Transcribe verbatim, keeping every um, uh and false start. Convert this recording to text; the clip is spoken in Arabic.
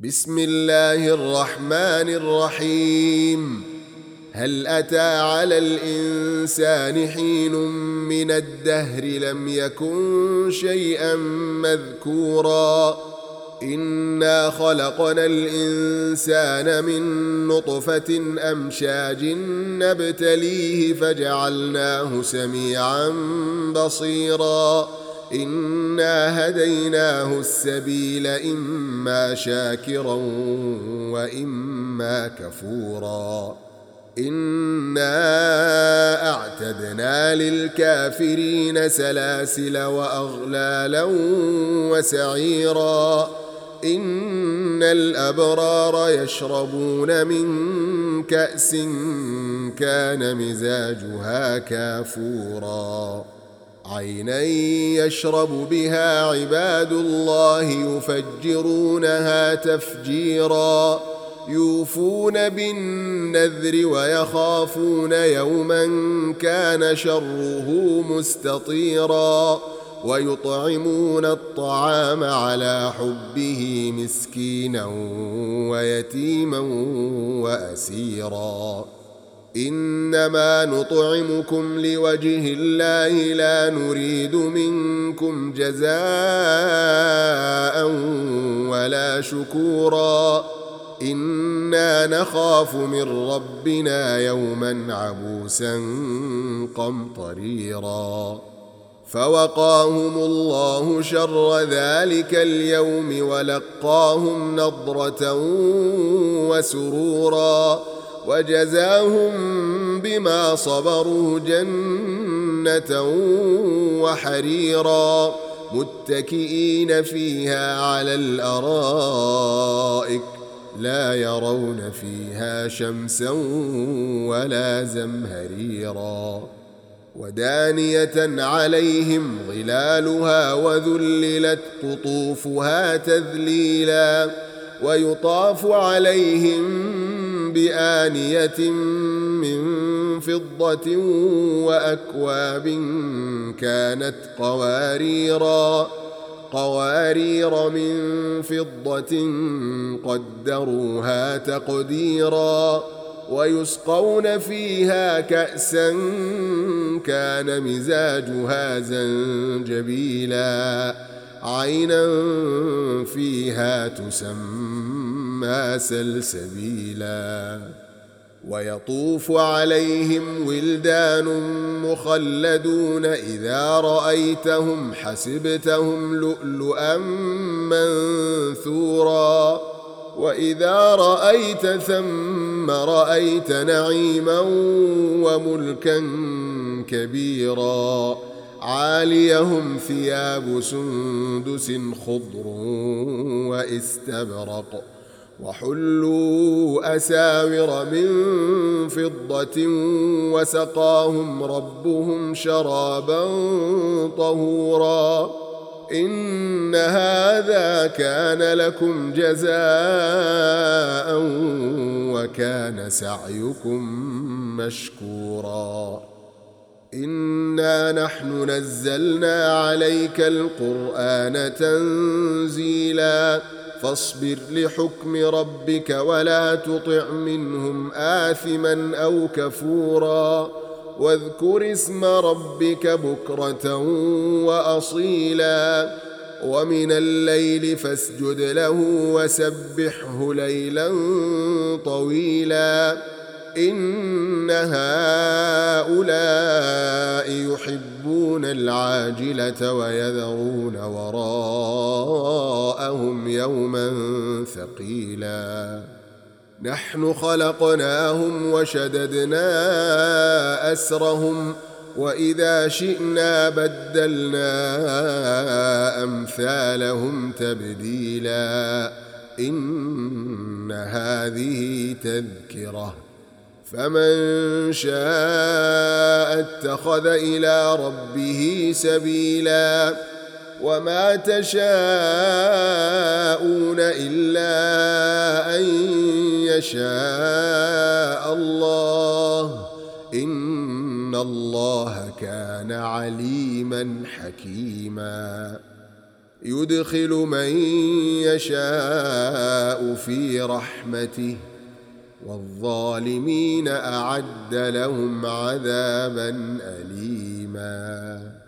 بسم الله الرحمن الرحيم. هل أتى على الإنسان حين من الدهر لم يكن شيئا مذكورا إنا خلقنا الإنسان من نطفة أمشاج نبتليه فجعلناه سميعا بصيرا إنا هديناه السبيل إما شاكرا وإما كفورا إنا أعتدنا للكافرين سلاسل وأغلالا وسعيرا إن الأبرار يشربون من كأس كان مزاجها كافورا عينا يشرب بها عباد الله يفجرونها تفجيرا يوفون بالنذر ويخافون يوما كان شره مستطيرا ويطعمون الطعام على حبه مسكينا ويتيما وأسيرا إنما نطعمكم لوجه الله لا نريد منكم جزاء ولا شكورا إنا نخاف من ربنا يوما عبوسا قمطريرا فوقاهم الله شر ذلك اليوم ولقاهم نضرة وسرورا وجزاهم بما صبروا جنة وحريرا متكئين فيها على الأرائك لا يرون فيها شمسا ولا زمهريرا ودانية عليهم ظلالها وذللت قطوفها تذليلا ويطاف عليهم بآنية من فضة وأكواب كانت قواريرا قوارير من فضة قدروها تقديرا ويسقون فيها كأسا كان مزاجها زنجبيلا عينا فيها تسمى سلسبيلا ويطوف عليهم ولدان مخلدون إذا رأيتهم حسبتهم لؤلؤا منثورا وإذا رأيت ثم رأيت نعيما وملكا كبيرا عاليهم ثياب سندس خضر واستبرق وحلوا أساور من فضة وسقاهم ربهم شرابا طهورا إن هذا كان لكم جزاء وكان سعيكم مشكورا إنا نحن نزلنا عليك القرآن تنزيلا فاصبر لحكم ربك ولا تطع منهم آثما أو كفورا واذكر اسم ربك بكرة وأصيلا ومن الليل فاسجد له وسبحه ليلا طويلا إن هؤلاء يحبون العاجلة ويذرون وراءهم يوما ثقيلا نحن خلقناهم وشددنا أسرهم وإذا شئنا بدلنا أمثالهم تبديلا إن هذه تذكرة فمن شاء اتخذ إلى ربه سبيلا وما تشاءون إلا أن يشاء الله إن الله كان عليما حكيما يدخل من يشاء في رحمته والظالمين أعد لهم عذابا أليما.